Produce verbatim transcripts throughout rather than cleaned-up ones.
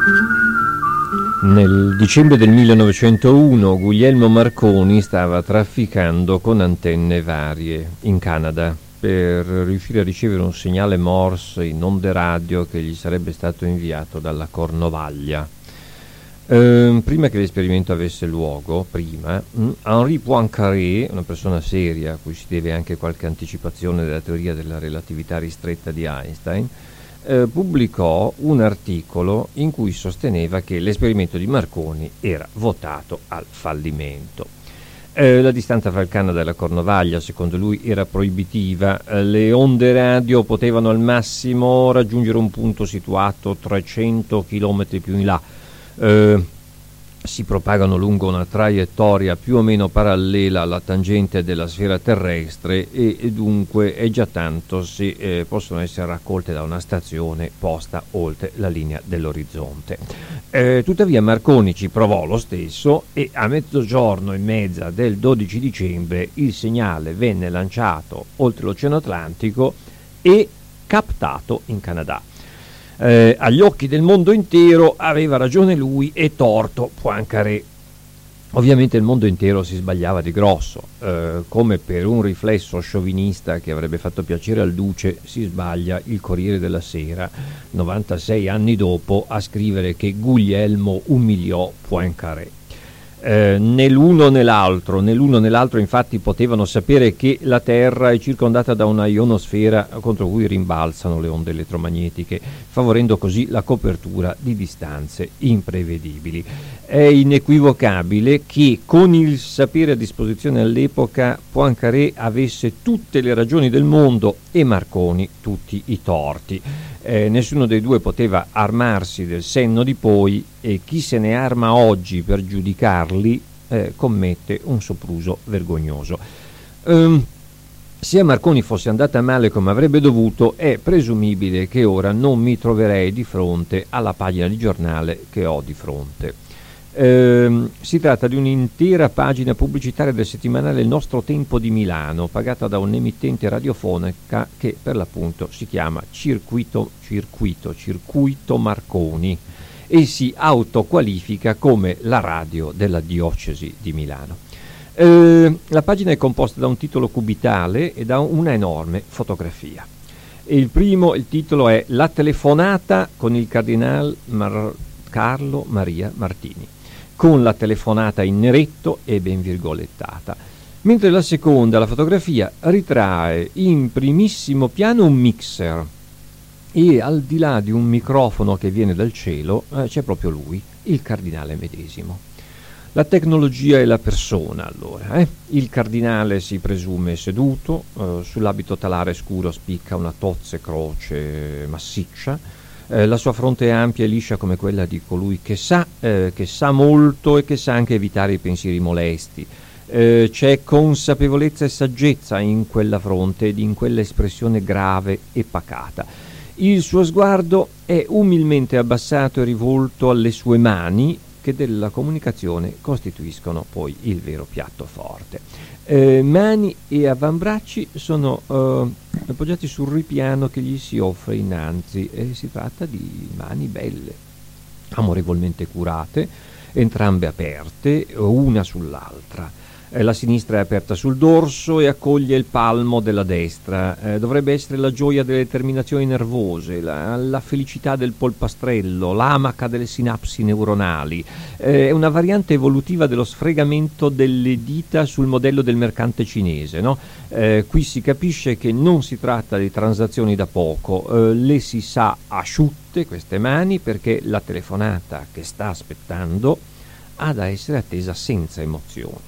Nel dicembre del millenovecentouno Guglielmo Marconi stava trafficando con antenne varie in Canada per riuscire a ricevere un segnale Morse in onde radio che gli sarebbe stato inviato dalla Cornovaglia. Eh, prima che l'esperimento avesse luogo, prima, Henri Poincaré, una persona seria a cui si deve anche qualche anticipazione della teoria della relatività ristretta di Einstein, Eh, pubblicò un articolo in cui sosteneva che l'esperimento di Marconi era votato al fallimento. Eh, la distanza fra il Canada e la Cornovaglia, secondo lui, era proibitiva. Eh, le onde radio potevano al massimo raggiungere un punto situato trecento chilometri più in là. Eh, si propagano lungo una traiettoria più o meno parallela alla tangente della sfera terrestre e, e dunque è già tanto se eh, possono essere raccolte da una stazione posta oltre la linea dell'orizzonte. Eh, tuttavia Marconi ci provò lo stesso e a mezzogiorno e mezza del dodici dicembre il segnale venne lanciato oltre l'Oceano Atlantico e captato in Canada. Eh, agli occhi del mondo intero aveva ragione lui e torto Poincaré. Ovviamente il mondo intero si sbagliava di grosso, eh, come per un riflesso sciovinista che avrebbe fatto piacere al duce si sbaglia il Corriere della Sera novantasei anni dopo a scrivere che Guglielmo umiliò Poincaré. Eh, né l'uno né l'altro, né l'uno né l'altro infatti potevano sapere che la Terra è circondata da una ionosfera contro cui rimbalzano le onde elettromagnetiche, favorendo così la copertura di distanze imprevedibili. È inequivocabile che con il sapere a disposizione all'epoca Poincaré avesse tutte le ragioni del mondo e Marconi tutti i torti. Eh, nessuno dei due poteva armarsi del senno di poi e chi se ne arma oggi per giudicarli eh, commette un sopruso vergognoso. Um, se a Marconi fosse andata male come avrebbe dovuto, è presumibile che ora non mi troverei di fronte alla pagina di giornale che ho di fronte. Eh, si tratta di un'intera pagina pubblicitaria del settimanale Il Nostro Tempo di Milano, pagata da un'emittente radiofonica che per l'appunto si chiama Circuito, Circuito, Circuito Marconi e si autoqualifica come la radio della diocesi di Milano. Eh, la pagina è composta da un titolo cubitale e da una enorme fotografia. Il primo, il titolo è La telefonata con il cardinal Mar- Carlo Maria Martini, con la telefonata in neretto e ben virgolettata, mentre la seconda, la fotografia, ritrae in primissimo piano un mixer e al di là di un microfono che viene dal cielo eh, c'è proprio lui, il cardinale medesimo. La tecnologia e la persona, allora. Eh? Il cardinale si presume seduto, eh, sull'abito talare scuro spicca una tozze croce massiccia. Eh, la sua fronte è ampia e liscia come quella di colui che sa, eh, che sa molto e che sa anche evitare i pensieri molesti. Eh, c'è consapevolezza e saggezza in quella fronte ed in quella espressione grave e pacata. Il suo sguardo è umilmente abbassato e rivolto alle sue mani, che della comunicazione costituiscono poi il vero piatto forte. Eh, mani e avambracci sono eh, appoggiati sul ripiano che gli si offre innanzi e si tratta di mani belle, amorevolmente curate, entrambe aperte, una sull'altra. Eh, la sinistra è aperta sul dorso e accoglie il palmo della destra. Eh, dovrebbe essere la gioia delle terminazioni nervose, la, la felicità del polpastrello, l'amaca delle sinapsi neuronali. Eh, è una variante evolutiva dello sfregamento delle dita sul modello del mercante cinese, no? Eh, qui si capisce che non si tratta di transazioni da poco, eh, le si sa asciutte queste mani perché la telefonata che sta aspettando ha da essere attesa senza emozioni.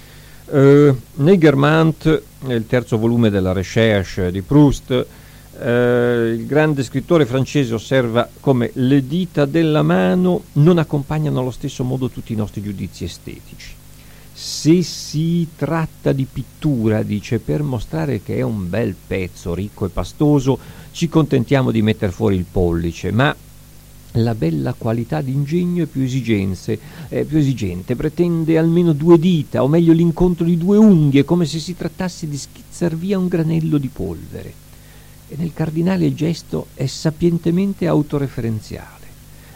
Uh, Negermant, il terzo volume della Recherche di Proust, uh, il grande scrittore francese osserva come le dita della mano non accompagnano allo stesso modo tutti i nostri giudizi estetici. Se si tratta di pittura, dice, per mostrare che è un bel pezzo ricco e pastoso, ci contentiamo di metter fuori il pollice, ma la bella qualità d'ingegno è più esigenze, è più esigente, pretende almeno due dita, o meglio l'incontro di due unghie, come se si trattasse di schizzar via un granello di polvere. E nel cardinale il gesto è sapientemente autoreferenziale.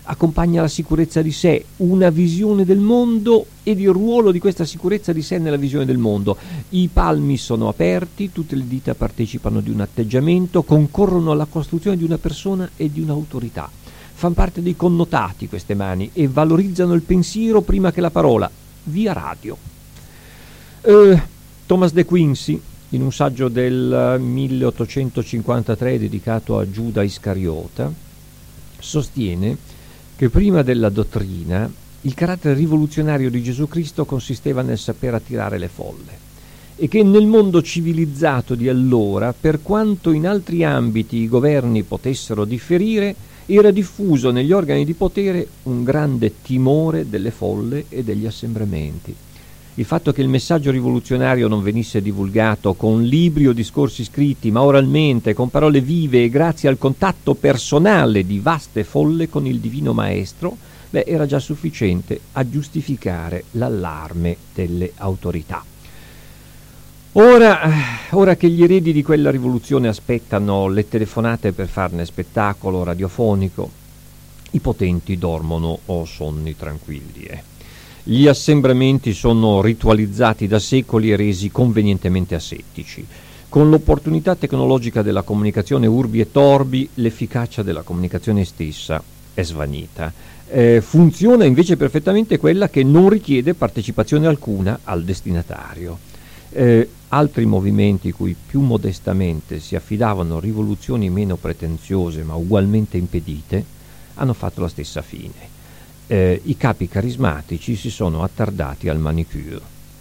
accompagna la sicurezza di sé, una visione del mondo ed il ruolo di questa sicurezza di sé nella visione del mondo. I palmi sono aperti, tutte le dita partecipano di un atteggiamento, concorrono alla costruzione di una persona e di un'autorità. Fan parte dei connotati queste mani e valorizzano il pensiero prima che la parola, via radio. Eh, Thomas De Quincey, in un saggio del milleottocentocinquantatré dedicato a Giuda Iscariota, sostiene che prima della dottrina il carattere rivoluzionario di Gesù Cristo consisteva nel saper attirare le folle e che nel mondo civilizzato di allora, per quanto in altri ambiti i governi potessero differire, era diffuso negli organi di potere un grande timore delle folle e degli assembramenti. Il fatto che il messaggio rivoluzionario non venisse divulgato con libri o discorsi scritti, ma oralmente, con parole vive e grazie al contatto personale di vaste folle con il Divino Maestro, beh, era già sufficiente a giustificare l'allarme delle autorità. Ora, ora che gli eredi di quella rivoluzione aspettano le telefonate per farne spettacolo radiofonico, i potenti dormono o sonni tranquilli. Eh. Gli assembramenti sono ritualizzati da secoli e resi convenientemente asettici. Con l'opportunità tecnologica della comunicazione urbi e torbi, l'efficacia della comunicazione stessa è svanita. Eh, funziona invece perfettamente quella che non richiede partecipazione alcuna al destinatario. Eh, altri movimenti cui più modestamente si affidavano rivoluzioni meno pretenziose ma ugualmente impedite hanno fatto la stessa fine. Eh, I capi carismatici si sono attardati al manicure.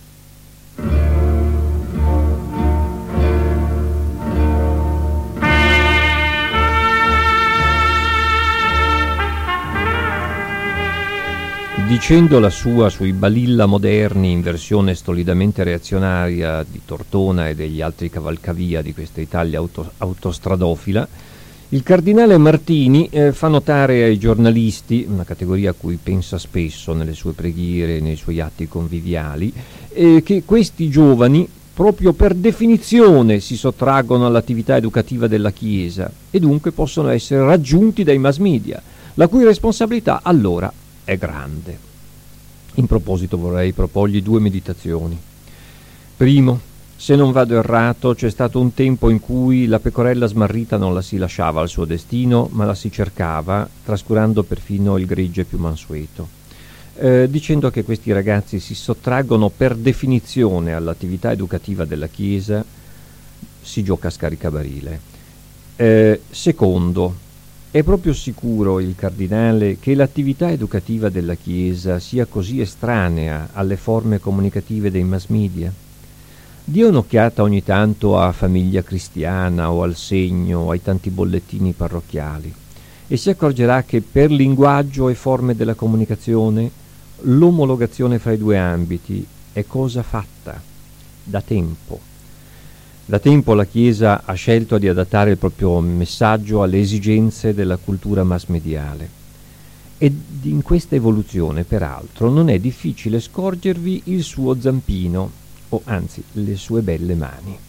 Dicendo la sua sui balilla moderni in versione stolidamente reazionaria di Tortona e degli altri cavalcavia di questa Italia auto, autostradofila, il cardinale Martini eh, fa notare ai giornalisti, una categoria a cui pensa spesso nelle sue preghiere e nei suoi atti conviviali, eh, che questi giovani proprio per definizione si sottraggono all'attività educativa della Chiesa e dunque possono essere raggiunti dai mass media, la cui responsabilità allora è grande. In proposito vorrei proporgli due meditazioni. Primo, se non vado errato, c'è stato un tempo in cui la pecorella smarrita non la si lasciava al suo destino, ma la si cercava, trascurando perfino il gregge più mansueto. Eh, dicendo che questi ragazzi si sottraggono per definizione all'attività educativa della Chiesa, si gioca a scaricabarile. Eh, secondo, è proprio sicuro il cardinale che l'attività educativa della Chiesa sia così estranea alle forme comunicative dei mass media? Dia un'occhiata ogni tanto a Famiglia Cristiana o al Segno o ai tanti bollettini parrocchiali e si accorgerà che per linguaggio e forme della comunicazione l'omologazione fra i due ambiti è cosa fatta da tempo. Da tempo la Chiesa ha scelto di adattare il proprio messaggio alle esigenze della cultura mass mediale ed in questa evoluzione peraltro non è difficile scorgervi il suo zampino o anzi le sue belle mani.